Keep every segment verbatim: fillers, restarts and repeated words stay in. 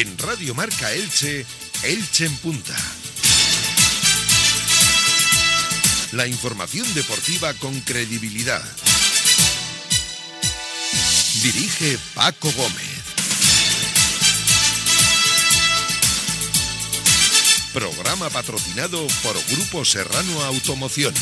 En Radio Marca Elche, Elche en Punta. La información deportiva con credibilidad. Dirige Paco Gómez. Programa patrocinado por Grupo Serrano Automoción.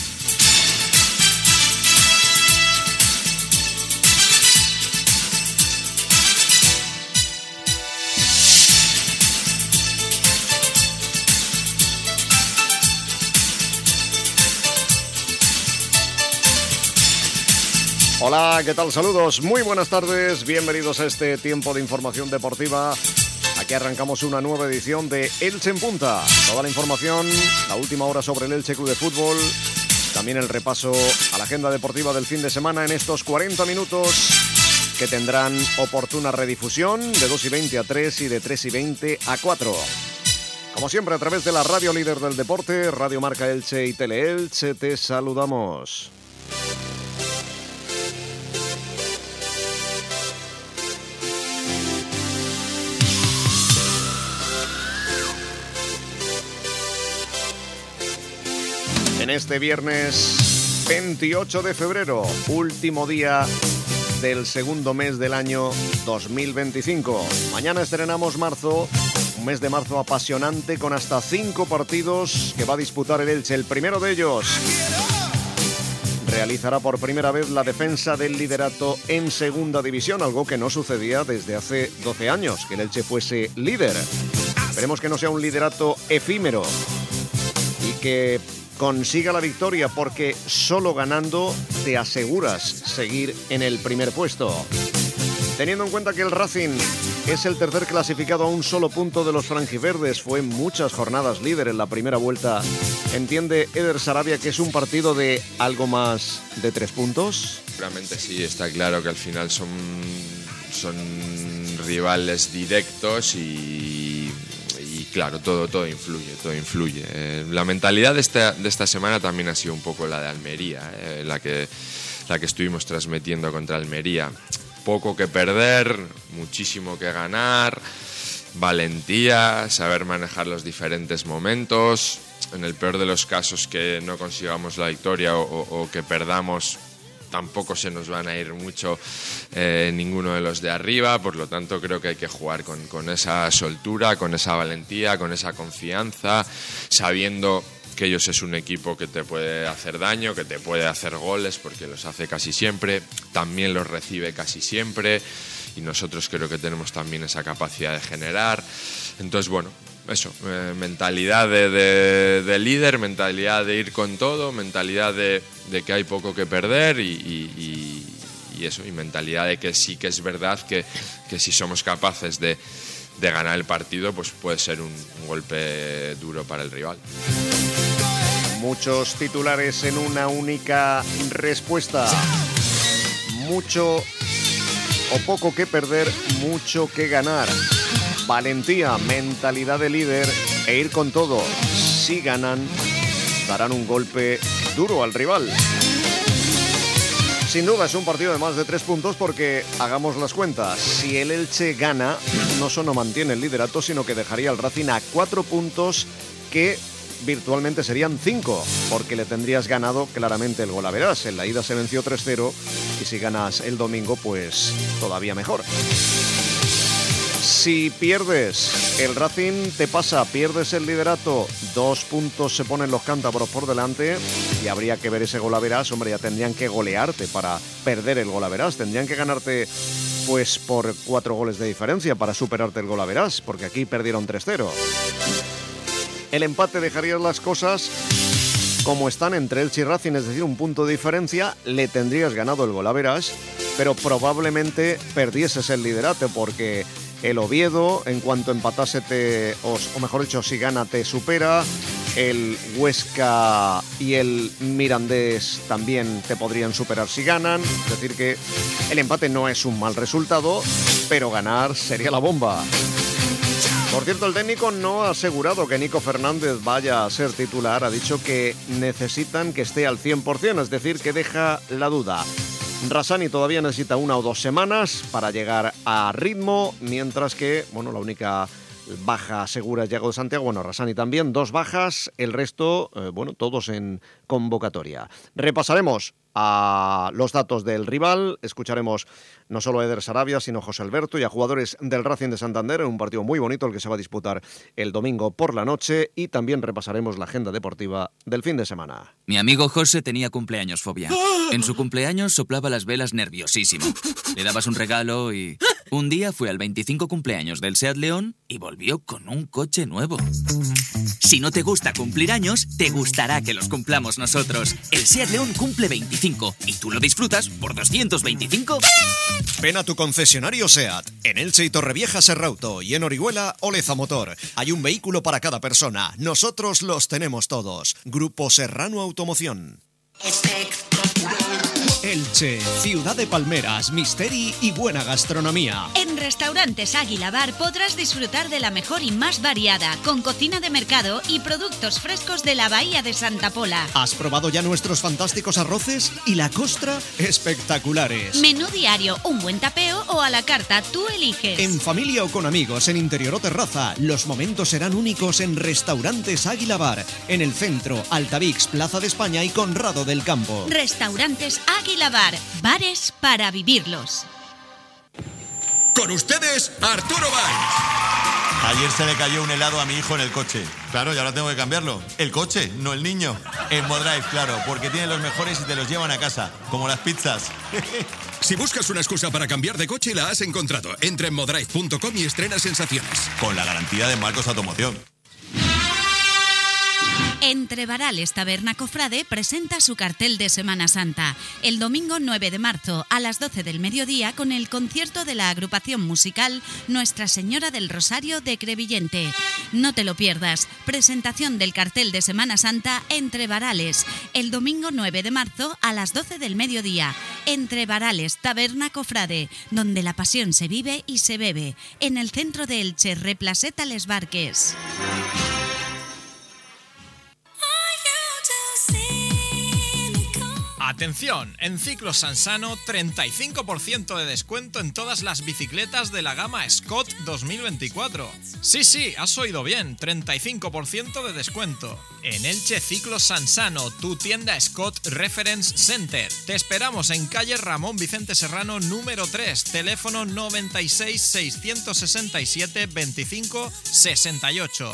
Hola, ¿qué tal? Saludos, muy buenas tardes, bienvenidos a este tiempo de información deportiva. Aquí arrancamos una nueva edición de Elche en Punta. Toda la información, la última hora sobre el Elche Club de Fútbol, también el repaso a la agenda deportiva del fin de semana en estos cuarenta minutos que tendrán oportuna redifusión de dos y veinte a tres y de tres y veinte a cuatro. Como siempre, a través de la radio líder del deporte, Radio Marca Elche y Teleelche, te saludamos. En este viernes veintiocho de febrero, último día del segundo mes del año dos mil veinticinco. Mañana estrenamos marzo, un mes de marzo apasionante con hasta cinco partidos que va a disputar el Elche. El primero de ellos realizará por primera vez la defensa del liderato en segunda división, algo que no sucedía desde hace doce años, que el Elche fuese líder. Esperemos que no sea un liderato efímero y que consiga la victoria, porque solo ganando te aseguras seguir en el primer puesto. Teniendo en cuenta que el Racing es el tercer clasificado a un solo punto de los franjiverdes, fue muchas jornadas líder en la primera vuelta, ¿entiende Eder Sarabia que es un partido de algo más de tres puntos? Seguramente sí, está claro que al final son, son rivales directos y... Y claro, todo, todo influye, todo influye. Eh, la mentalidad de esta, de esta semana también ha sido un poco la de Almería, eh, la, que, la que estuvimos transmitiendo contra Almería. Poco que perder, muchísimo que ganar, valentía, saber manejar los diferentes momentos. En el peor de los casos que no consigamos la victoria o, o, o que perdamos, tampoco se nos van a ir mucho eh, ninguno de los de arriba, por lo tanto creo que hay que jugar con, con esa soltura, con esa valentía, con esa confianza, sabiendo que ellos es un equipo que te puede hacer daño, que te puede hacer goles, porque los hace casi siempre, también los recibe casi siempre, y nosotros creo que tenemos también esa capacidad de generar. Entonces, bueno, eso, eh, mentalidad de, de, de líder, mentalidad de ir con todo, mentalidad de, de que hay poco que perder y, y, y eso, y mentalidad de que sí que es verdad que, que si somos capaces de, de ganar el partido, pues puede ser un, un golpe duro para el rival. Muchos titulares en una única respuesta. Mucho o poco que perder, mucho que ganar. Valentía, mentalidad de líder e ir con todo. Si ganan, darán un golpe duro al rival. Sin duda es un partido de más de tres puntos porque, hagamos las cuentas, si el Elche gana, no solo mantiene el liderato, sino que dejaría al Racing a cuatro puntos que virtualmente serían cinco, porque le tendrías ganado claramente el golaveras. En la ida se venció tres cero y si ganas el domingo, pues todavía mejor. Si pierdes, el Racing te pasa, pierdes el liderato, dos puntos se ponen los cántabros por delante y habría que ver ese golaveras. Hombre, ya tendrían que golearte para perder el golaveras, tendrían que ganarte pues por cuatro goles de diferencia para superarte el golaveras, porque aquí perdieron tres cero. El empate dejaría las cosas como están entre Elche y Racing, es decir, un punto de diferencia, le tendrías ganado el golaveras, pero probablemente perdieses el liderato, porque el Oviedo, en cuanto empatase, te, o, o mejor dicho, si gana, te supera. El Huesca y el Mirandés también te podrían superar si ganan. Es decir, que el empate no es un mal resultado, pero ganar sería la bomba. Por cierto, el técnico no ha asegurado que Nico Fernández vaya a ser titular. Ha dicho que necesitan que esté al cien por ciento, es decir, que deja la duda. Rassani todavía necesita una o dos semanas para llegar a ritmo, mientras que, bueno, la única baja segura Yago de Santiago, bueno, Rasani también, dos bajas, el resto, eh, bueno, todos en convocatoria. Repasaremos a los datos del rival, escucharemos no solo a Eder Sarabia, sino a José Alberto y a jugadores del Racing de Santander en un partido muy bonito, el que se va a disputar el domingo por la noche, y también repasaremos la agenda deportiva del fin de semana. Mi amigo José tenía cumpleaños fobia. En su cumpleaños soplaba las velas nerviosísimo. Le dabas un regalo y... Un día fue al veinticinco cumpleaños del Seat León y volvió con un coche nuevo. Si no te gusta cumplir años, te gustará que los cumplamos nosotros. El Seat León cumple veinticinco y tú lo disfrutas por doscientos veinticinco. Ven a tu concesionario SEAT, en Elche y Torrevieja Serrauto, y en Orihuela Oleza Motor. Hay un vehículo para cada persona. Nosotros los tenemos todos. Grupo Serrano Automoción. Elche, ciudad de palmeras, misteri y buena gastronomía. En Restaurantes Águila Bar podrás disfrutar de la mejor y más variada, con cocina de mercado y productos frescos de la Bahía de Santa Pola. ¿Has probado ya nuestros fantásticos arroces? ¿Y la costra? Espectaculares. Menú diario, un buen tapeo o a la carta, tú eliges. En familia o con amigos, en interior o terraza, los momentos serán únicos en Restaurantes Águila Bar, en el centro, Altavix, Plaza de España y Conrado del Campo. Restaurantes Águila Bar, bares para vivirlos. Con ustedes, Arturo Valls. Ayer se le cayó un helado a mi hijo en el coche. Claro, y ahora tengo que cambiarlo. El coche, no el niño. En Modrive, claro, porque tienen los mejores y te los llevan a casa, como las pizzas. Si buscas una excusa para cambiar de coche, la has encontrado. Entra en modrive punto com y estrena sensaciones. Con la garantía de Marcos Automoción. Entre Varales Taberna Cofrade presenta su cartel de Semana Santa. El domingo nueve de marzo a las doce del mediodía con el concierto de la agrupación musical Nuestra Señora del Rosario de Crevillente. No te lo pierdas. Presentación del cartel de Semana Santa Entre Varales. El domingo nueve de marzo a las doce del mediodía. Entre Varales Taberna Cofrade, donde la pasión se vive y se bebe. En el centro de Elche, Replaceta Les Barques. Atención, en Ciclos Sansano treinta y cinco por ciento de descuento en todas las bicicletas de la gama Scott dos mil veinticuatro. Sí, sí, has oído bien, treinta y cinco por ciento de descuento. En Elche Ciclos Sansano, tu tienda Scott Reference Center. Te esperamos en calle Ramón Vicente Serrano número tres, teléfono noventa y seis, seiscientos sesenta y siete, veinticinco, sesenta y ocho.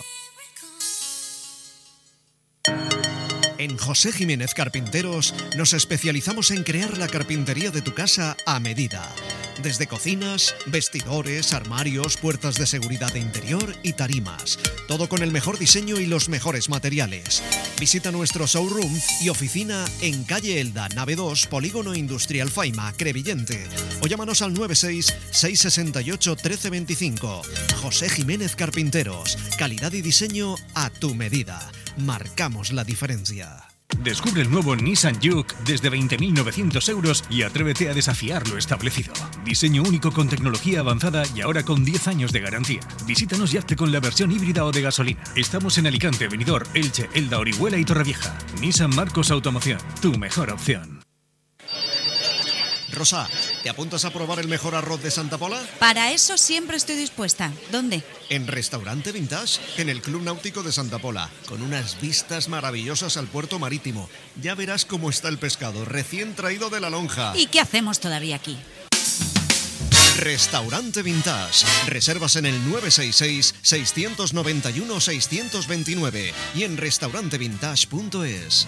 En José Jiménez Carpinteros nos especializamos en crear la carpintería de tu casa a medida. Desde cocinas, vestidores, armarios, puertas de seguridad de interior y tarimas. Todo con el mejor diseño y los mejores materiales. Visita nuestro showroom y oficina en calle Elda, nave dos, Polígono Industrial Faima, Crevillente. O llámanos al nueve seis, seis seis ocho, uno tres dos cinco. José Jiménez Carpinteros. Calidad y diseño a tu medida. Marcamos la diferencia. Descubre el nuevo Nissan Juke desde veinte mil novecientos euros y atrévete a desafiar lo establecido. Diseño único con tecnología avanzada y ahora con diez años de garantía. Visítanos y hazte con la versión híbrida o de gasolina. Estamos en Alicante, Benidorm, Elche, Elda, Orihuela y Torrevieja. Nissan Marcos Automoción, tu mejor opción. Rosa, ¿te apuntas a probar el mejor arroz de Santa Pola? Para eso siempre estoy dispuesta. ¿Dónde? En Restaurante Vintage, en el Club Náutico de Santa Pola, con unas vistas maravillosas al puerto marítimo. Ya verás cómo está el pescado, recién traído de la lonja. ¿Y qué hacemos todavía aquí? Restaurante Vintage. Reservas en el nueve seis seis, seis nueve uno, seis dos nueve y en restaurante vintage punto es.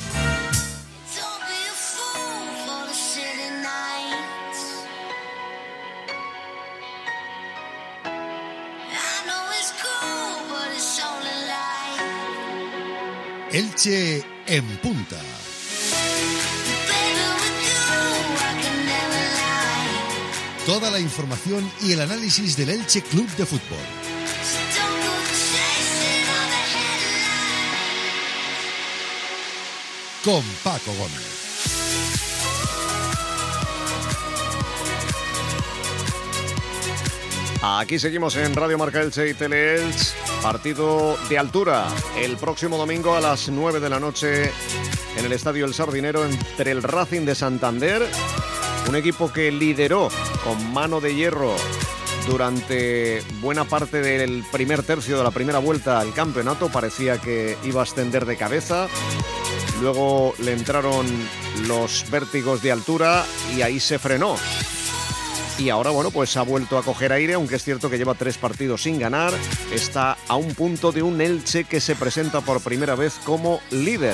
Elche en punta. Toda la información y el análisis del Elche Club de Fútbol. Con Paco Gómez. Aquí seguimos en Radio Marca Elche y Teleelch. Partido de altura el próximo domingo a las nueve de la noche en el Estadio El Sardinero entre el Racing de Santander, un equipo que lideró con mano de hierro Durante buena parte del primer tercio de la primera vuelta al campeonato parecía que iba a ascender de cabeza. Luego le entraron los vértigos de altura y ahí se frenó. Y ahora, bueno, pues ha vuelto a coger aire, aunque es cierto que lleva tres partidos sin ganar. Está a un punto de un Elche que se presenta por primera vez como líder.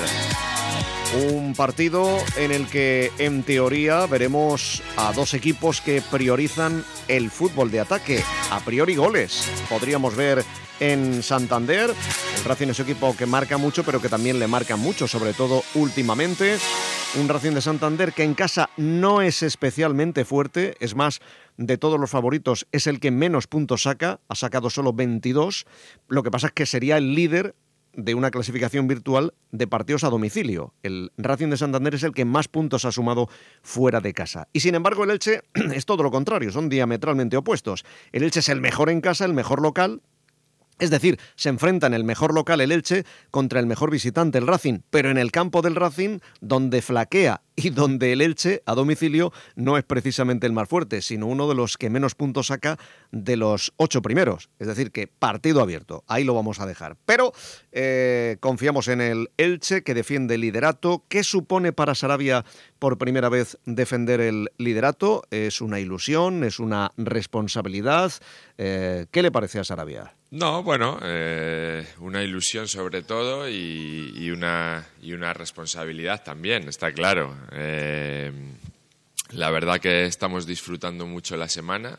Un partido en el que, en teoría, veremos a dos equipos que priorizan el fútbol de ataque. A priori, goles. Podríamos ver en Santander. El Racing es un equipo que marca mucho, pero que también le marca mucho, sobre todo últimamente. Un Racing de Santander que en casa no es especialmente fuerte. Es más, de todos los favoritos, es el que menos puntos saca. Ha sacado solo veintidós. Lo que pasa es que sería el líder de una clasificación virtual de partidos a domicilio. El Racing de Santander es el que más puntos ha sumado fuera de casa. Y sin embargo el Elche es todo lo contrario, son diametralmente opuestos. El Elche es el mejor en casa, el mejor local. Es decir, se enfrentan el mejor local, el Elche, contra el mejor visitante, el Racing, pero en el campo del Racing, donde flaquea y donde el Elche, a domicilio, no es precisamente el más fuerte, sino uno de los que menos puntos saca de los ocho primeros. Es decir, que partido abierto, ahí lo vamos a dejar. Pero eh, confiamos en el Elche, que defiende el liderato. ¿Qué supone para Sarabia por primera vez defender el liderato? ¿Es una ilusión? ¿Es una responsabilidad? Eh, ¿Qué le parece a Sarabia? No, bueno, eh, una ilusión sobre todo y, y, una, y una responsabilidad también, está claro. Eh, la verdad que estamos disfrutando mucho la semana,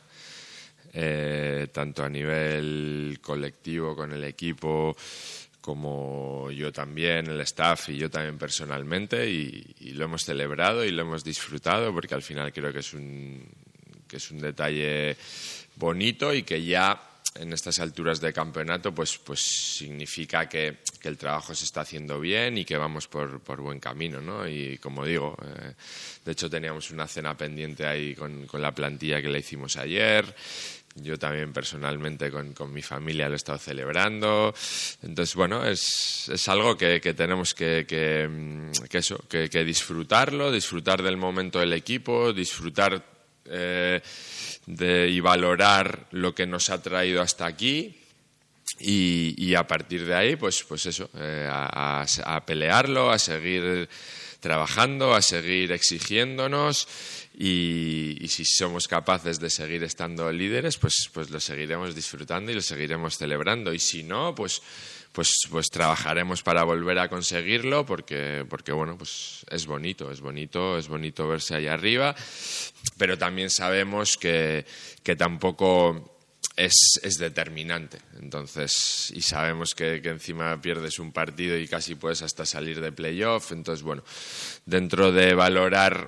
eh, tanto a nivel colectivo con el equipo como yo también, el staff y yo también personalmente, y, y lo hemos celebrado y lo hemos disfrutado porque al final creo que es un, que es un detalle bonito y que ya en estas alturas de campeonato pues, pues significa que, que el trabajo se está haciendo bien y que vamos por, por buen camino, ¿no? Y como digo, eh, de hecho teníamos una cena pendiente ahí con, con la plantilla que le hicimos ayer. Yo también personalmente con, con mi familia lo he estado celebrando. Entonces, bueno, es, es algo que, que tenemos que, que, que, eso, que, que disfrutarlo, disfrutar del momento del equipo, disfrutar eh, de, y valorar lo que nos ha traído hasta aquí. Y, y a partir de ahí, pues, pues eso, eh, a, a, a pelearlo, a seguir trabajando, a seguir exigiéndonos. Y, y si somos capaces de seguir estando líderes, pues, pues lo seguiremos disfrutando y lo seguiremos celebrando. Y si no, pues, pues, pues trabajaremos para volver a conseguirlo, porque, porque bueno, pues es bonito, es bonito, es bonito verse allá arriba. Pero también sabemos que, que tampoco es, es determinante. Entonces, y sabemos que, que encima pierdes un partido y casi puedes hasta salir de playoff. Entonces, bueno, dentro de valorar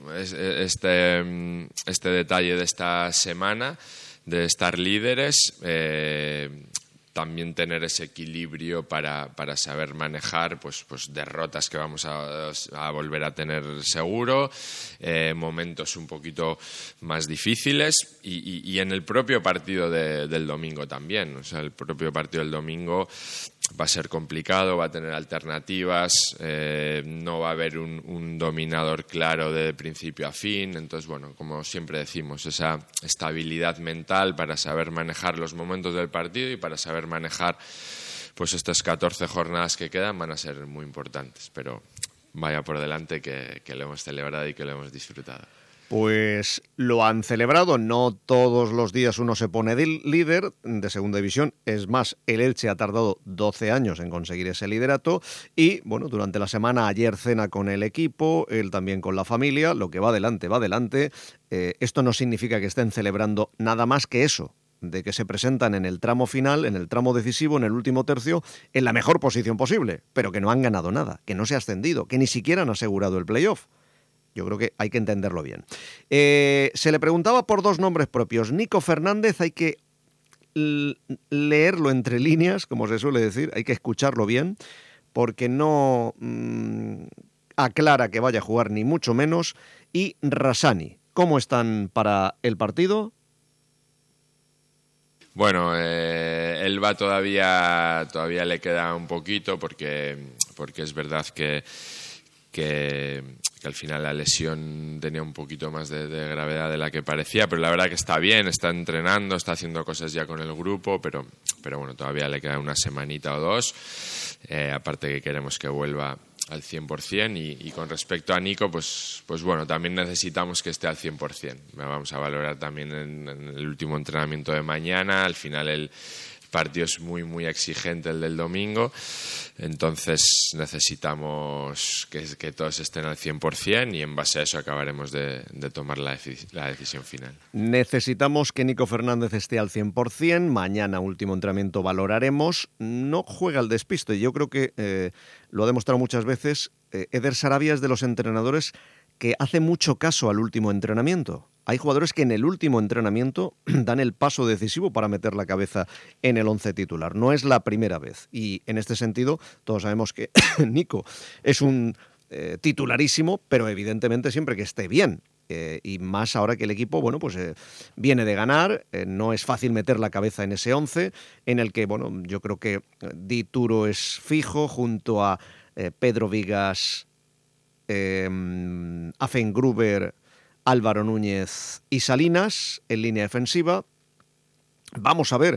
Este, este detalle de esta semana, de estar líderes, eh, también tener ese equilibrio para, para saber manejar pues, pues derrotas que vamos a, a volver a tener seguro, eh, momentos un poquito más difíciles y, y, y en el propio partido de, del domingo también. O sea, el propio partido del domingo va a ser complicado, va a tener alternativas, eh, no va a haber un, un dominador claro de principio a fin. Entonces, bueno, como siempre decimos, esa estabilidad mental para saber manejar los momentos del partido y para saber manejar pues estas catorce jornadas que quedan van a ser muy importantes. Pero vaya por delante que, que lo hemos celebrado y que lo hemos disfrutado. Pues lo han celebrado, no todos los días uno se pone de líder de segunda división, es más, el Elche ha tardado doce años en conseguir ese liderato y, bueno, durante la semana ayer cena con el equipo, él también con la familia, lo que va adelante, va adelante. Eh, esto no significa que estén celebrando nada más que eso, de que se presentan en el tramo final, en el tramo decisivo, en el último tercio, en la mejor posición posible, pero que no han ganado nada, que no se ha ascendido, que ni siquiera han asegurado el playoff. Yo creo que hay que entenderlo bien. Eh, se le preguntaba por dos nombres propios. Nico Fernández, hay que l- leerlo entre líneas, como se suele decir, hay que escucharlo bien, porque no mmm, aclara que vaya a jugar ni mucho menos. Y Rassani, ¿cómo están para el partido? Bueno, eh, él va todavía, todavía le queda un poquito porque, porque es verdad que, que, que al final la lesión tenía un poquito más de, de gravedad de la que parecía, pero la verdad que está bien, está entrenando, está haciendo cosas ya con el grupo, pero, pero bueno, todavía le queda una semanita o dos, eh, aparte que queremos que vuelva al cien por ciento y, y con respecto a Nico, pues, pues bueno, también necesitamos que esté al cien por ciento. Vamos a valorar también en, en el último entrenamiento de mañana, al final el partido es muy muy exigente el del domingo, entonces necesitamos que, que todos estén al cien por ciento y en base a eso acabaremos de, de tomar la, la decisión final. Necesitamos que Nico Fernández esté al cien por ciento, mañana último entrenamiento valoraremos, no juega al despiste, yo creo que eh, lo ha demostrado muchas veces, eh, Eder Sarabia es de los entrenadores que hace mucho caso al último entrenamiento. Hay jugadores que en el último entrenamiento dan el paso decisivo para meter la cabeza en el once titular. No es la primera vez. Y en este sentido, todos sabemos que Nico es un eh, titularísimo, pero evidentemente siempre que esté bien. Eh, y más ahora que el equipo, bueno, pues eh, viene de ganar, eh, no es fácil meter la cabeza en ese once, en el que, bueno, yo creo que Di Turo es fijo, junto a eh, Pedro Vigas, eh, Affengruber, Álvaro Núñez y Salinas en línea defensiva. Vamos a ver,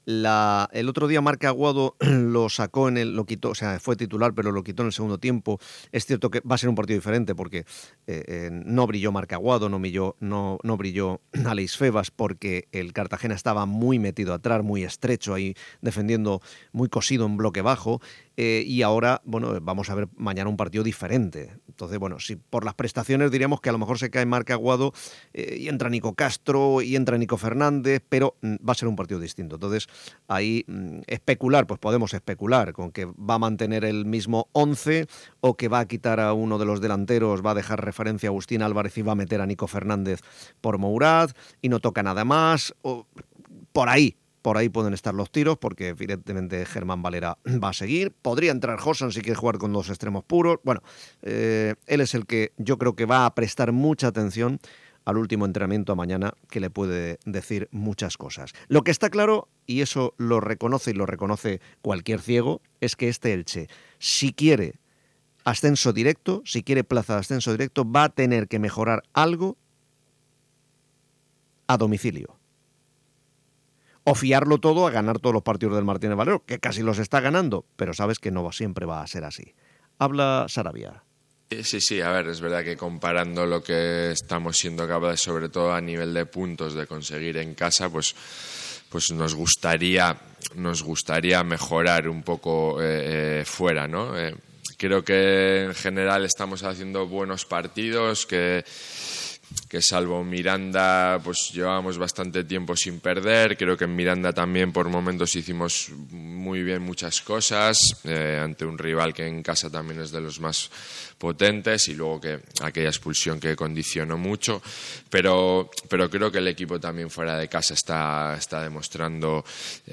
la, el otro día Marc Aguado lo sacó en el, lo quitó, o sea, fue titular, pero lo quitó en el segundo tiempo. Es cierto que va a ser un partido diferente porque eh, eh, no brilló Marc Aguado, no brilló, no, no brilló Aleix Febas, porque el Cartagena estaba muy metido atrás, muy estrecho ahí, defendiendo muy cosido en bloque bajo. Eh, y ahora, bueno, vamos a ver mañana un partido diferente. Entonces, bueno, si por las prestaciones diríamos que a lo mejor se cae Marc Aguado eh, y entra Nico Castro y entra Nico Fernández, pero mm, va a ser un partido distinto. Entonces, ahí mm, especular, pues podemos especular con que va a mantener el mismo once o que va a quitar a uno de los delanteros, va a dejar referencia a Agustín Álvarez y va a meter a Nico Fernández por Mourad y no toca nada más, o por ahí. Por ahí pueden estar los tiros, porque evidentemente Germán Valera va a seguir. Podría entrar Josan si quiere jugar con dos extremos puros. Bueno, eh, él es el que yo creo que va a prestar mucha atención al último entrenamiento a mañana, que le puede decir muchas cosas. Lo que está claro, y eso lo reconoce y lo reconoce cualquier ciego, es que este Elche, si quiere ascenso directo, si quiere plaza de ascenso directo, va a tener que mejorar algo a domicilio. O fiarlo todo a ganar todos los partidos del Martínez Valero, que casi los está ganando, pero sabes que no siempre va a ser así. Habla Sarabia. Sí, sí, a ver, es verdad que comparando lo que estamos siendo capaces, sobre todo a nivel de puntos, de conseguir en casa, pues, pues nos gustaría, nos gustaría mejorar un poco eh, eh, fuera, ¿no? Eh, creo que en general estamos haciendo buenos partidos, que que salvo Miranda pues llevábamos bastante tiempo sin perder. Creo que en Miranda también por momentos hicimos muy bien muchas cosas, eh, ante un rival que en casa también es de los más potentes, y luego que aquella expulsión que condicionó mucho, pero, pero creo que el equipo también fuera de casa está, está demostrando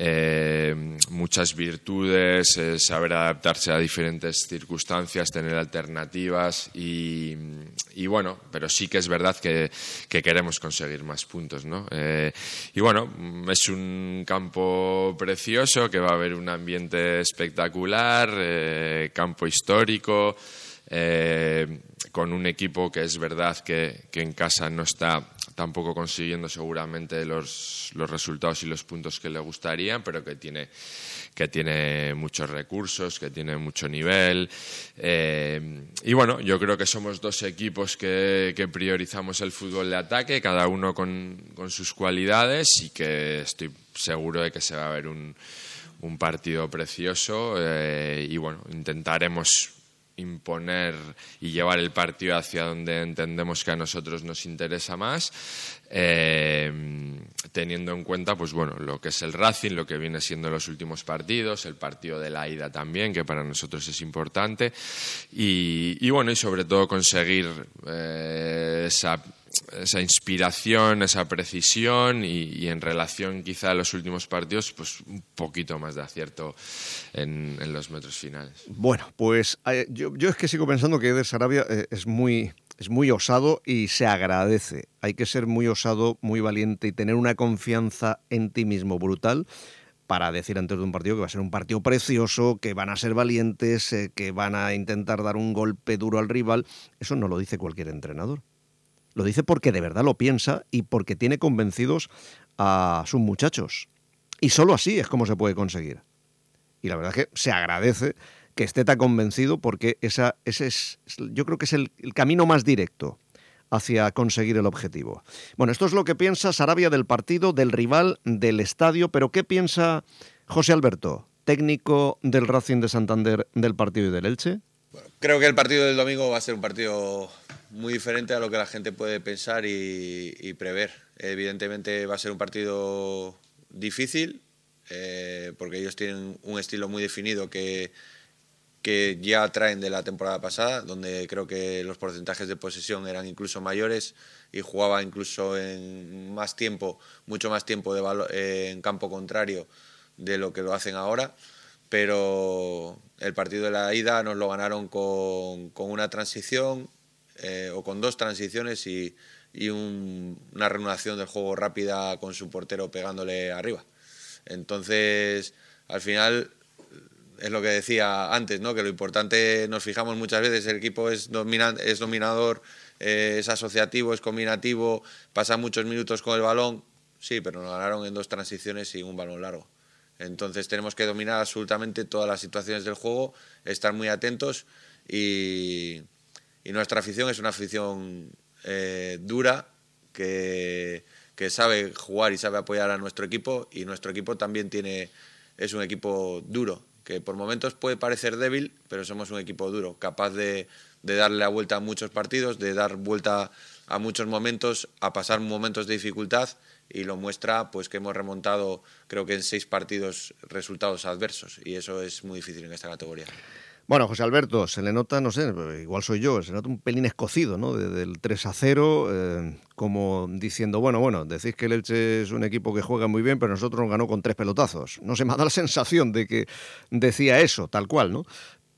eh, muchas virtudes, eh, saber adaptarse a diferentes circunstancias, tener alternativas y, y bueno, pero sí que es verdad que, que queremos conseguir más puntos, ¿no? Eh, y bueno, es un campo precioso, que va a haber un ambiente espectacular, eh, campo histórico, eh, con un equipo que es verdad que, que en casa no está tampoco consiguiendo seguramente los, los resultados y los puntos que le gustarían, pero que tiene, que tiene muchos recursos, que tiene mucho nivel. Eh, y bueno, yo creo que somos dos equipos que, que priorizamos el fútbol de ataque, cada uno con, con sus cualidades, y que estoy seguro de que se va a ver un, un partido precioso. Eh, y bueno, intentaremos imponer y llevar el partido hacia donde entendemos que a nosotros nos interesa más, eh, teniendo en cuenta pues bueno, lo que es el Racing, lo que viene siendo los últimos partidos, el partido de la ida también, que para nosotros es importante, y, y bueno, y sobre todo conseguir eh, esa esa inspiración, esa precisión, y, y en relación quizá a los últimos partidos, pues un poquito más de acierto en, en los metros finales. Bueno, pues eh, yo, yo es que sigo pensando que Eder Sarabia eh, es muy, es muy osado y se agradece. Hay que ser muy osado, muy valiente y tener una confianza en ti mismo brutal para decir antes de un partido que va a ser un partido precioso, que van a ser valientes, eh, que van a intentar dar un golpe duro al rival. Eso no lo dice cualquier entrenador. Lo dice porque de verdad lo piensa y porque tiene convencidos a sus muchachos. Y solo así es como se puede conseguir. Y la verdad es que se agradece que esté tan convencido porque esa, ese es, yo creo que es el, el camino más directo hacia conseguir el objetivo. Bueno, esto es lo que piensa Sarabia del partido, del rival, del estadio, pero ¿qué piensa José Alberto, técnico del Racing de Santander, del partido y del Elche? Bueno, creo que el partido del domingo va a ser un partido muy diferente a lo que la gente puede pensar y, y prever. Evidentemente va a ser un partido difícil, eh, porque ellos tienen un estilo muy definido que... que ya traen de la temporada pasada, donde creo que los porcentajes de posesión eran incluso mayores y jugaba incluso en más tiempo, mucho más tiempo de balo- eh, en campo contrario de lo que lo hacen ahora, pero el partido de la ida nos lo ganaron con, con una transición eh, o con dos transiciones y, y un, una reanudación del juego rápida con su portero pegándole arriba. Entonces, al final... es lo que decía antes, ¿no? Que lo importante, nos fijamos muchas veces, el equipo es, domina, es dominador, eh, es asociativo, es combinativo, pasa muchos minutos con el balón, sí, pero nos ganaron en dos transiciones y un balón largo. Entonces tenemos que dominar absolutamente todas las situaciones del juego, estar muy atentos y, y nuestra afición es una afición eh, dura que, que sabe jugar y sabe apoyar a nuestro equipo, y nuestro equipo también tiene, es un equipo duro, que por momentos puede parecer débil, pero somos un equipo duro, capaz de, de darle la vuelta a muchos partidos, de dar vuelta a muchos momentos, a pasar momentos de dificultad, y lo muestra pues que hemos remontado, creo que en seis partidos, resultados adversos, y eso es muy difícil en esta categoría. Bueno, José Alberto, se le nota, no sé, igual soy yo, se nota un pelín escocido, ¿no? De, del tres a cero, eh, como diciendo, bueno, bueno, decís que el Elche es un equipo que juega muy bien, pero nosotros nos ganó con tres pelotazos. No sé, me da la sensación de que decía eso, tal cual, ¿no?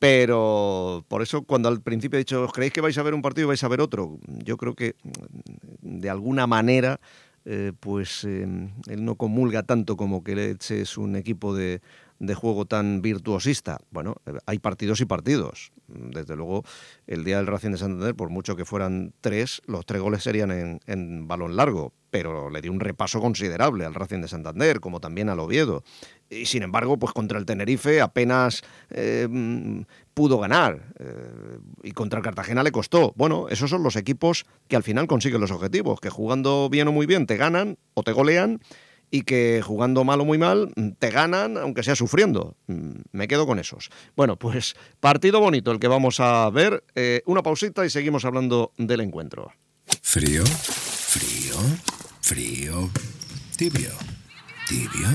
Pero por eso cuando al principio he dicho, ¿os creéis que vais a ver un partido y vais a ver otro? Yo creo que de alguna manera... Eh, pues eh, él no comulga tanto como que el Elche es un equipo de, de juego tan virtuosista. Bueno, eh, hay partidos y partidos. Desde luego, el día del Racing de Santander, por mucho que fueran tres, los tres goles serían en, en balón largo, pero le dio un repaso considerable al Racing de Santander, como también al Oviedo. Y sin embargo, pues contra el Tenerife apenas eh, pudo ganar, eh, y contra el Cartagena le costó. Bueno, esos son los equipos que al final consiguen los objetivos, que jugando bien o muy bien te ganan o te golean, y que jugando mal o muy mal te ganan, aunque sea sufriendo. Me quedo con esos. Bueno, pues partido bonito el que vamos a ver. Eh, una pausita y seguimos hablando del encuentro. Frío, frío, frío, tibio, tibio,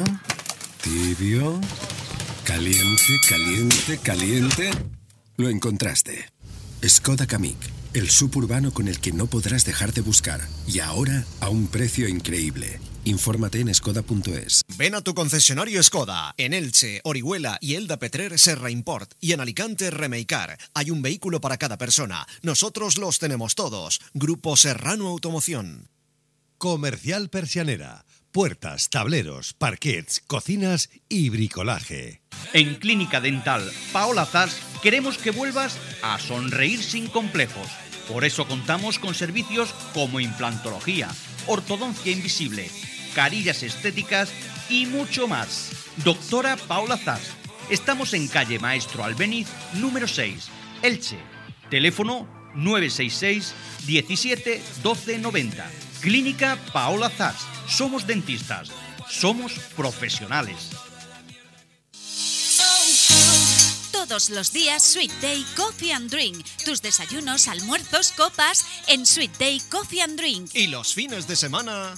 tibio, caliente, caliente, caliente. Lo encontraste. Skoda Kamiq, el suburbano con el que no podrás dejar de buscar. Y ahora a un precio increíble. Infórmate en skoda punto es. Ven a tu concesionario Skoda. En Elche, Orihuela y Elda Petrer, Serra Import. Y en Alicante, Remeicar. Hay un vehículo para cada persona. Nosotros los tenemos todos. Grupo Serrano Automoción. Comercial Persianera. Puertas, tableros, parquets, cocinas y bricolaje. En Clínica Dental Paola Zas queremos que vuelvas a sonreír sin complejos. Por eso contamos con servicios como implantología, ortodoncia invisible, carillas estéticas y mucho más. Doctora Paola Zas. Estamos en calle Maestro Albéniz, número seis, Elche. Teléfono nueve seis seis, diecisiete, doce, noventa. Clínica Paola Zas. Somos dentistas. Somos profesionales. Todos los días Sweet Day Coffee and Drink. Tus desayunos, almuerzos, copas en Sweet Day Coffee and Drink. Y los fines de semana...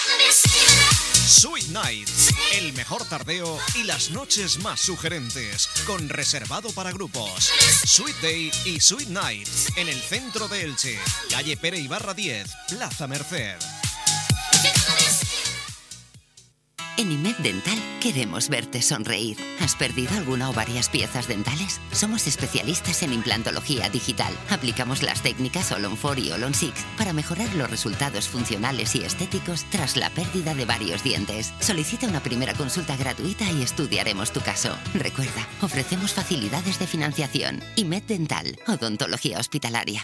Sweet Nights, el mejor tardeo y las noches más sugerentes, con reservado para grupos. Sweet Day y Sweet Nights, en el centro de Elche, calle Pere Ibarra diez, Plaza Merced. En Imed Dental queremos verte sonreír. ¿Has perdido alguna o varias piezas dentales? Somos especialistas en implantología digital. Aplicamos las técnicas All on cuatro y All on seis para mejorar los resultados funcionales y estéticos tras la pérdida de varios dientes. Solicita una primera consulta gratuita y estudiaremos tu caso. Recuerda, ofrecemos facilidades de financiación. Imed Dental, odontología hospitalaria.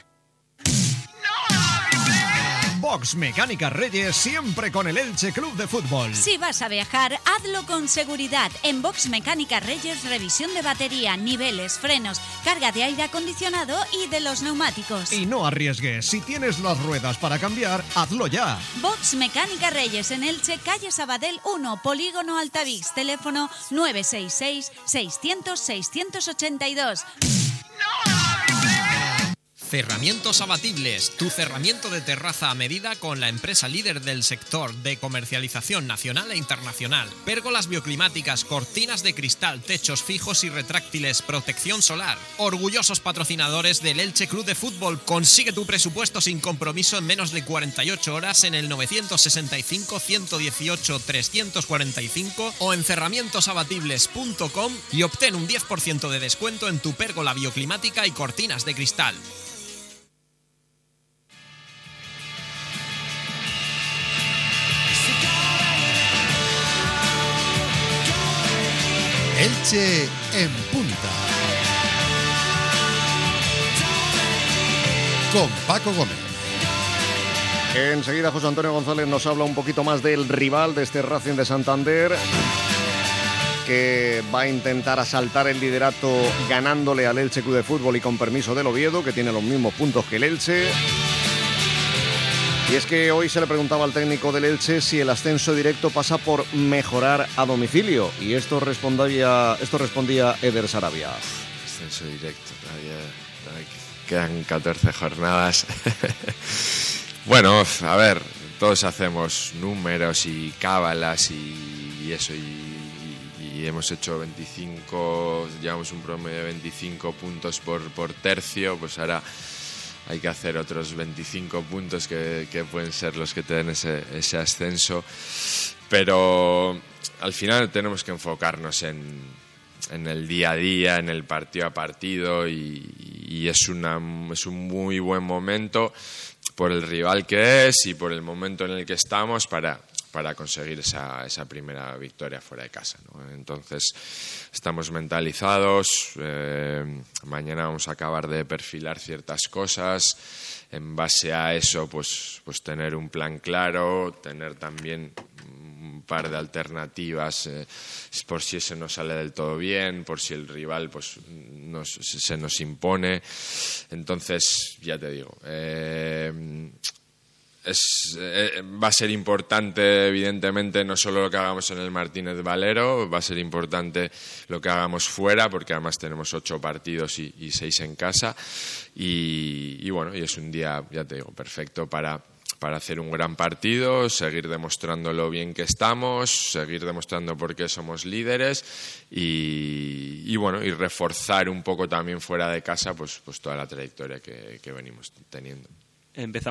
Box Mecánica Reyes, siempre con el Elche Club de Fútbol. Si vas a viajar, hazlo con seguridad. En Box Mecánica Reyes, revisión de batería, niveles, frenos, carga de aire acondicionado y de los neumáticos. Y no arriesgues, si tienes las ruedas para cambiar, hazlo ya. Box Mecánica Reyes en Elche, calle Sabadell uno, Polígono Altavix, teléfono nueve seis seis, seiscientos, seiscientos ochenta y dos. Cerramientos Abatibles, tu cerramiento de terraza a medida con la empresa líder del sector de comercialización nacional e internacional. Pérgolas bioclimáticas, cortinas de cristal, techos fijos y retráctiles, protección solar. Orgullosos patrocinadores del Elche Club de Fútbol. Consigue tu presupuesto sin compromiso en menos de cuarenta y ocho horas en el nueve seis cinco, uno uno ocho, tres cuatro cinco o en cerramientos abatibles punto com y obtén un diez por ciento de descuento en tu pérgola bioclimática y cortinas de cristal. Elche en punta. Con Paco Gómez. Enseguida José Antonio González nos habla un poquito más del rival de este Racing de Santander, que va a intentar asaltar el liderato ganándole al Elche Club de Fútbol y con permiso del Oviedo, que tiene los mismos puntos que el Elche. Y es que hoy se le preguntaba al técnico del Elche si el ascenso directo pasa por mejorar a domicilio. Y esto respondía, esto respondía Eder Sarabia. Ascenso directo, todavía, todavía quedan catorce jornadas. Bueno, a ver, todos hacemos números y cábalas y, y eso. Y, y hemos hecho veinticinco, llevamos un promedio de veinticinco puntos por, por tercio, pues ahora hay que hacer otros veinticinco puntos que, que pueden ser los que te den ese, ese ascenso. Pero al final tenemos que enfocarnos en, en el día a día, en el partido a partido y, y es, una, es un muy buen momento por el rival que es y por el momento en el que estamos para, para conseguir esa, esa primera victoria fuera de casa, ¿no? Entonces estamos mentalizados, eh, mañana vamos a acabar de perfilar ciertas cosas, en base a eso pues, pues tener un plan claro, tener también un par de alternativas eh, por si eso no sale del todo bien, por si el rival pues nos, se nos impone. Entonces ya te digo, eh, Es, eh, va a ser importante, evidentemente, no solo lo que hagamos en el Martínez Valero, va a ser importante lo que hagamos fuera, porque además tenemos ocho partidos y, y seis en casa. Y, y bueno, y es un día, ya te digo, perfecto para, para hacer un gran partido, seguir demostrando lo bien que estamos, seguir demostrando por qué somos líderes y, y bueno, y reforzar un poco también fuera de casa pues, pues toda la trayectoria que, que venimos teniendo. Empezamos.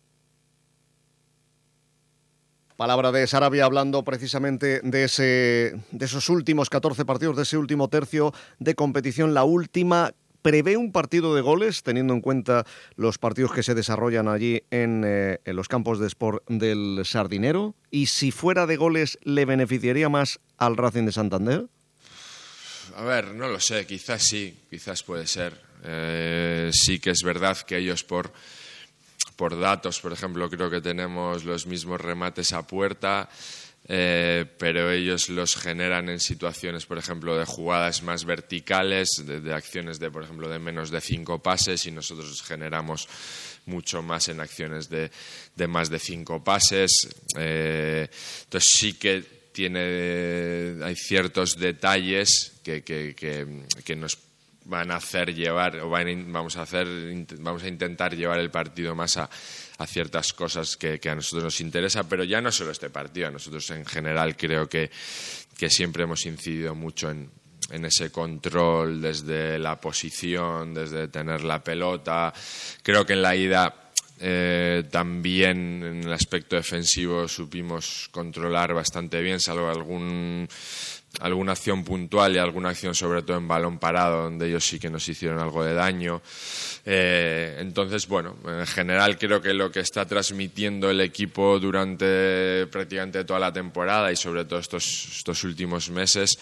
Palabra de Sarabia hablando precisamente de, ese, de esos últimos catorce partidos, de ese último tercio de competición. La última prevé un partido de goles, teniendo en cuenta los partidos que se desarrollan allí en, eh, en los campos de Sport del Sardinero. Y si fuera de goles, ¿le beneficiaría más al Racing de Santander? A ver, no lo sé, quizás sí, quizás puede ser. Eh, sí que es verdad que ellos por... Por datos, por ejemplo, creo que tenemos los mismos remates a puerta, eh, pero ellos los generan en situaciones, por ejemplo, de jugadas más verticales, de, de acciones de, por ejemplo, de menos de cinco pases, y nosotros generamos mucho más en acciones de, de más de cinco pases. Eh, entonces sí que tiene, hay ciertos detalles que, que, que, que nos van a hacer llevar o van, vamos a hacer vamos a intentar llevar el partido más a, a ciertas cosas que, que a nosotros nos interesa, pero ya no solo este partido, a nosotros en general creo que, que siempre hemos incidido mucho en, en ese control desde la posición, desde tener la pelota. Creo que en la ida Eh, también en el aspecto defensivo supimos controlar bastante bien, salvo algún alguna acción puntual y alguna acción sobre todo en balón parado, donde ellos sí que nos hicieron algo de daño. Eh, entonces, bueno, en general creo que lo que está transmitiendo el equipo durante prácticamente toda la temporada y sobre todo estos, estos últimos meses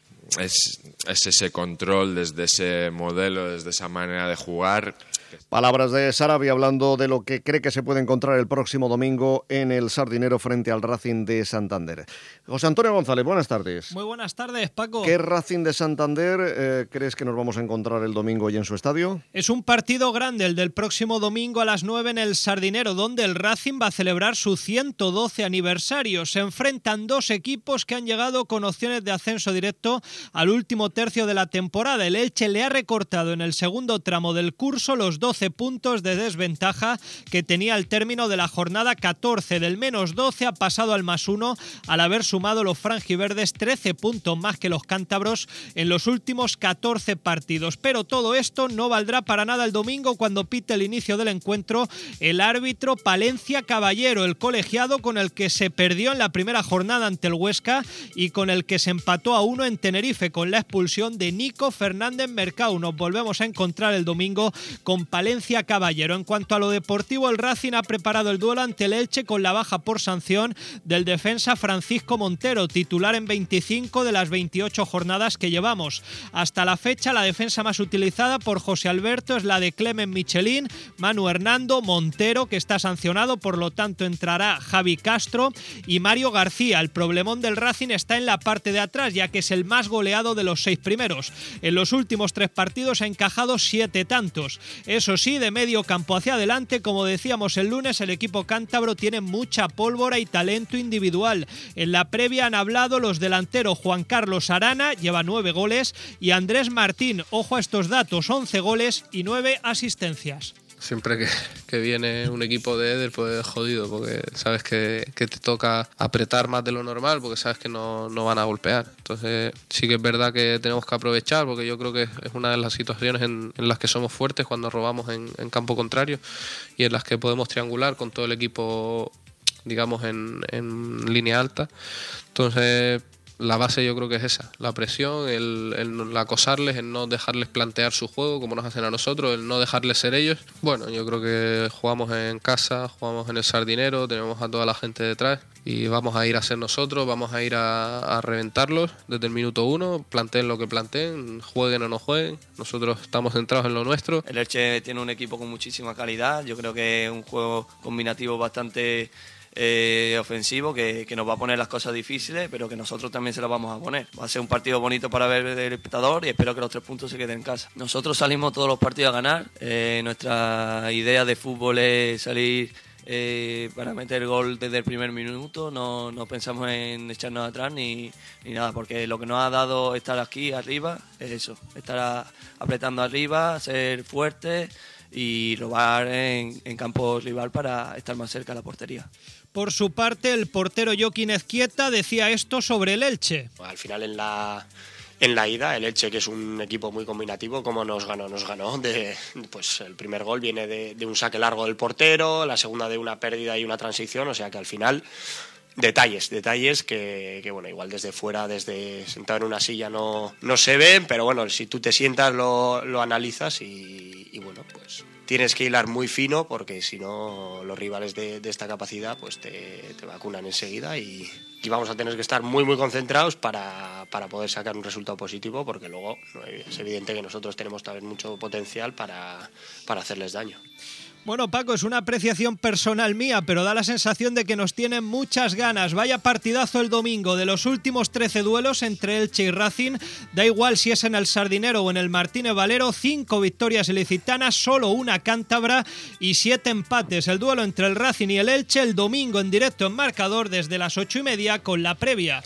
es, es ese control desde ese modelo, desde esa manera de jugar. Palabras de Sarabia hablando de lo que cree que se puede encontrar el próximo domingo en el Sardinero frente al Racing de Santander. José Antonio González, buenas tardes. Muy buenas tardes, Paco. ¿Qué Racing de Santander eh, crees que nos vamos a encontrar el domingo y en su estadio? Es un partido grande el del próximo domingo a las nueve en el Sardinero, donde el Racing va a celebrar su ciento doce aniversario. Se enfrentan dos equipos que han llegado con opciones de ascenso directo al último tercio de la temporada. El Elche le ha recortado en el segundo tramo del curso los doce puntos de desventaja que tenía al término de la jornada catorce. Del menos doce ha pasado al más uno al haber sumado los franjiverdes trece puntos más que los cántabros en los últimos catorce partidos. Pero todo esto no valdrá para nada el domingo cuando pite el inicio del encuentro el árbitro Palencia Caballero, el colegiado con el que se perdió en la primera jornada ante el Huesca y con el que se empató a uno en Tenerife con la expulsión de Nico Fernández Mercado. Nos volvemos a encontrar el domingo con Palencia Caballero. En cuanto a lo deportivo, el Racing ha preparado el duelo ante el Elche con la baja por sanción del defensa Francisco Montero, titular en veinticinco de las veintiocho jornadas que llevamos. Hasta la fecha, la defensa más utilizada por José Alberto es la de Clemen Michelin, Manu Hernando, Montero, que está sancionado, por lo tanto entrará Javi Castro y Mario García. El problemón del Racing está en la parte de atrás, ya que es el más goleado de los seis primeros. En los últimos tres partidos ha encajado siete tantos. Eso sí, de medio campo hacia adelante, como decíamos el lunes, el equipo cántabro tiene mucha pólvora y talento individual. En la previa han hablado los delanteros Juan Carlos Arana, lleva nueve goles, y Andrés Martín, ojo a estos datos, once goles y nueve asistencias. Siempre que, que viene un equipo de Eder, pues es jodido, porque sabes que, que te toca apretar más de lo normal, porque sabes que no, no van a golpear. Entonces sí que es verdad que tenemos que aprovechar, porque yo creo que es una de las situaciones en, en las que somos fuertes cuando robamos en, en campo contrario y en las que podemos triangular con todo el equipo, digamos, en, en línea alta. Entonces la base yo creo que es esa, la presión, el, el acosarles, el no dejarles plantear su juego como nos hacen a nosotros, el no dejarles ser ellos. Bueno, yo creo que jugamos en casa, jugamos en el Sardinero, tenemos a toda la gente detrás y vamos a ir a ser nosotros, vamos a ir a, a reventarlos desde el minuto uno, planteen lo que planteen, jueguen o no jueguen, nosotros estamos centrados en lo nuestro. El Elche tiene un equipo con muchísima calidad, yo creo que es un juego combinativo bastante Eh, ofensivo que, que nos va a poner las cosas difíciles, pero que nosotros también se las vamos a poner. Va a ser un partido bonito para ver del espectador y espero que los tres puntos se queden en casa. Nosotros salimos todos los partidos a ganar. Eh, nuestra idea de fútbol es salir eh, para meter gol desde el primer minuto. No, no pensamos en echarnos atrás ni, ni nada, porque lo que nos ha dado estar aquí arriba es eso, estar a, apretando arriba, ser fuertes y robar en, en campo rival para estar más cerca de la portería. Por su parte, el portero Joaquín Ezquieta decía esto sobre el Elche. Al final en la, en la ida, el Elche, que es un equipo muy combinativo, como nos ganó, nos ganó. De, pues el primer gol viene de, de un saque largo del portero, la segunda de una pérdida y una transición, o sea que al final detalles, detalles que, que bueno, igual desde fuera, desde sentado en una silla no, no se ven, pero bueno, si tú te sientas lo, lo analizas y, y bueno, pues tienes que hilar muy fino porque si no los rivales de, de esta capacidad pues te, te vacunan enseguida y, y vamos a tener que estar muy muy concentrados para, para poder sacar un resultado positivo, porque luego es evidente que nosotros tenemos también mucho potencial para, para hacerles daño. Bueno, Paco, es una apreciación personal mía, pero da la sensación de que nos tienen muchas ganas. Vaya partidazo el domingo. De los últimos trece duelos entre Elche y Racing, da igual si es en el Sardinero o en el Martínez Valero, cinco victorias ilicitanas, solo una cántabra y siete empates. El duelo entre el Racing y el Elche el domingo en directo en Marcador desde las ocho y media con la previa.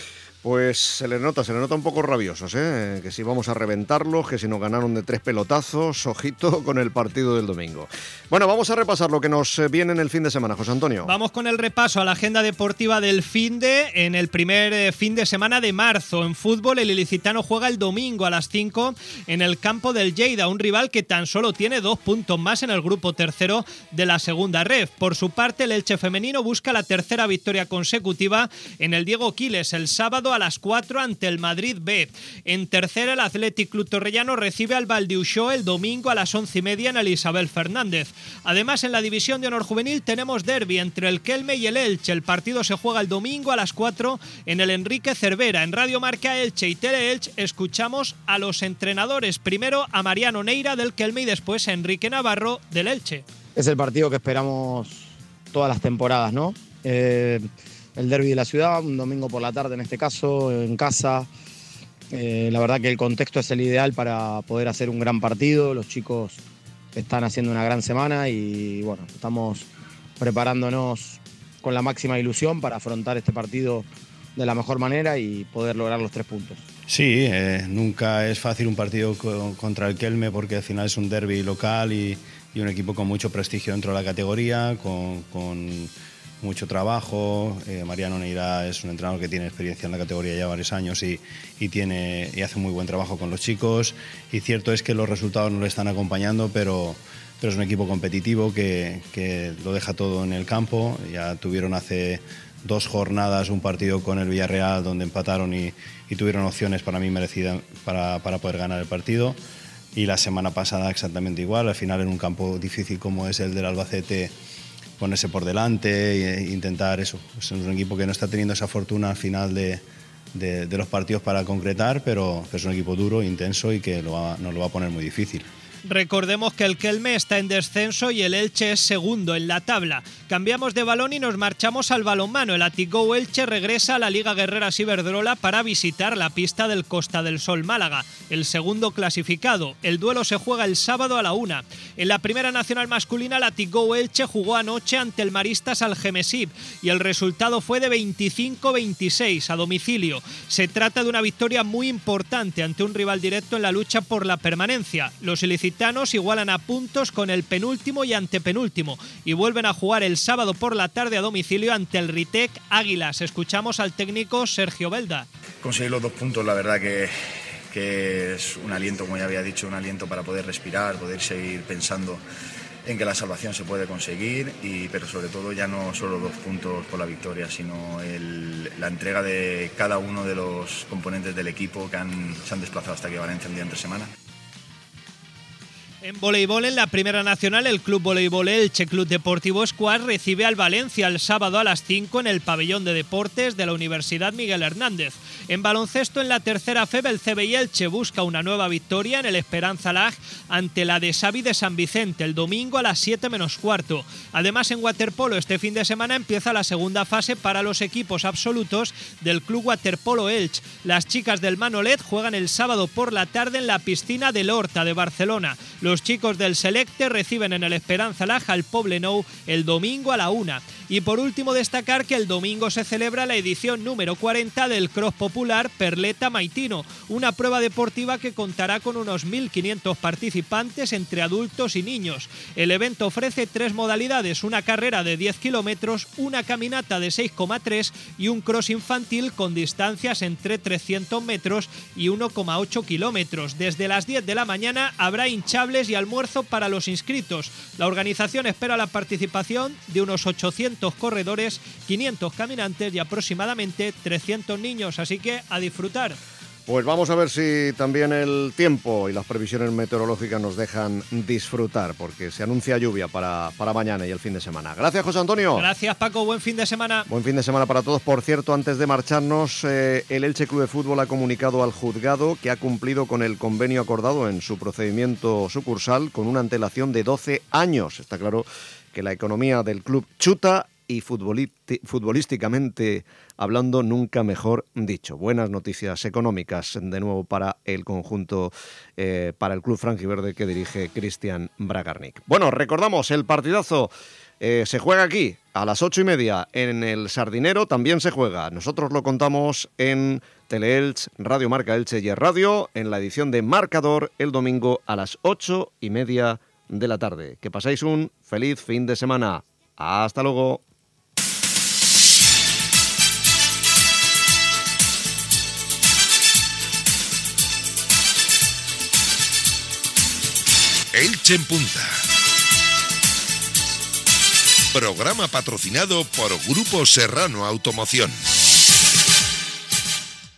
Pues se les nota, se les nota un poco rabiosos, ¿eh? Que si vamos a reventarlos, que si nos ganaron de tres pelotazos, ojito con el partido del domingo. Bueno, vamos a repasar lo que nos viene en el fin de semana, José Antonio. Vamos con el repaso a la agenda deportiva del fin de, en el primer eh, fin de semana de marzo. En fútbol, el ilicitano juega el domingo a las cinco en el campo del Lleida, un rival que tan solo tiene dos puntos más en el grupo tercero de la segunda ref. Por su parte, el Elche femenino busca la tercera victoria consecutiva en el Diego Quiles el sábado a las cuatro ante el Madrid B. En tercera, el Athletic Club Torrellano recibe al Valdiuixó el domingo a las once y media en el Isabel Fernández. Además, en la división de honor juvenil tenemos derbi entre el Kelme y el Elche. El partido se juega el domingo a las cuatro en el Enrique Cervera. En Radio Marca Elche y Tele Elche escuchamos a los entrenadores. Primero a Mariano Neira del Kelme y después a Enrique Navarro del Elche. Es el partido que esperamos todas las temporadas, ¿no? Eh... El derbi de la ciudad, un domingo por la tarde en este caso, en casa. Eh, la verdad que el contexto es el ideal para poder hacer un gran partido. Los chicos están haciendo una gran semana y bueno, estamos preparándonos con la máxima ilusión para afrontar este partido de la mejor manera y poder lograr los tres puntos. Sí, eh, nunca es fácil un partido co- contra el Kelme porque al final es un derbi local y, y un equipo con mucho prestigio dentro de la categoría, con... con mucho trabajo. eh, Mariano Neira es un entrenador que tiene experiencia en la categoría ya varios años y, y, tiene, y hace muy buen trabajo con los chicos, y cierto es que los resultados no le están acompañando, pero, pero es un equipo competitivo que, que lo deja todo en el campo. Ya tuvieron hace dos jornadas un partido con el Villarreal donde empataron y, y tuvieron opciones para mí merecidas para, para poder ganar el partido, y la semana pasada exactamente igual. Al final, en un campo difícil como es el del Albacete, ponerse por delante e intentar eso. Es un equipo que no está teniendo esa fortuna al final de, de, de los partidos para concretar, pero es un equipo duro, intenso y que lo va, nos lo va a poner muy difícil. Recordemos que el Kelme está en descenso y el Elche es segundo en la tabla. Cambiamos de balón y nos marchamos al balonmano. El Athletic Elche regresa a la Liga Guerreras Iberdrola para visitar la pista del Costa del Sol Málaga, el segundo clasificado. El duelo se juega el sábado a la una. En la primera nacional masculina, el Athletic Elche jugó anoche ante el Maristas Algemesí y el resultado fue de veinticinco a veintiséis a domicilio. Se trata de una victoria muy importante ante un rival directo en la lucha por la permanencia. Los ilicitanos igualan a puntos con el penúltimo y antepenúltimo y vuelven a jugar el sábado por la tarde a domicilio ante el Ritec Águilas. Escuchamos al técnico Sergio Belda. Conseguir los dos puntos, la verdad que, que es un aliento, como ya había dicho, un aliento para poder respirar, poder seguir pensando en que la salvación se puede conseguir, y, pero sobre todo ya no solo dos puntos por la victoria, sino el, la entrega de cada uno de los componentes del equipo que han, se han desplazado hasta aquí a Valencia un día entre semana. En voleibol, en la primera nacional, el Club Voleibol Elche Club Deportivo Squad recibe al Valencia el sábado a las cinco en el pabellón de deportes de la Universidad Miguel Hernández. En baloncesto, en la tercera F E B, el C B I Elche busca una nueva victoria en el Esperanza Lag ante la de Xavi de San Vicente el domingo a las siete menos cuarto. Además, en waterpolo, este fin de semana empieza la segunda fase para los equipos absolutos del Club Waterpolo Elche. Las chicas del Manolet juegan el sábado por la tarde en la piscina del Horta de Barcelona. Los chicos del Selecte reciben en el Esperanza Lag al Poblenou el domingo a la una. Y por último, destacar que el domingo se celebra la edición número cuarenta del Cross Popular Perleta Maitino, una prueba deportiva que contará con unos mil quinientos participantes entre adultos y niños. El evento ofrece tres modalidades: una carrera de diez kilómetros, una caminata de seis coma tres y un cross infantil con distancias entre trescientos metros y uno coma ocho kilómetros. Desde las diez de la mañana habrá hinchables y almuerzo para los inscritos. La organización espera la participación de unos ochocientos corredores, quinientos caminantes y aproximadamente trescientos niños, así que a disfrutar. Pues vamos a ver si también el tiempo y las previsiones meteorológicas nos dejan disfrutar, porque se anuncia lluvia para, para mañana y el fin de semana. Gracias, José Antonio. Gracias, Paco. Buen fin de semana. Buen fin de semana para todos. Por cierto, antes de marcharnos, eh, el Elche Club de Fútbol ha comunicado al juzgado que ha cumplido con el convenio acordado en su procedimiento sucursal con una antelación de doce años. Está claro que la economía del club chuta y futbolísticamente hablando, nunca mejor dicho. Buenas noticias económicas de nuevo para el conjunto, eh, para el club franjiverde que dirige Cristian Bragarnik. Bueno, recordamos el partidazo Eh, se juega aquí, a las ocho y media, en el Sardinero también se juega. Nosotros lo contamos en Teleelch, Radio Marca Elche y Radio, en la edición de Marcador, el domingo a las ocho y media de la tarde. Que paséis un feliz fin de semana. Hasta luego. Elche en Punta. Programa patrocinado por Grupo Serrano Automoción.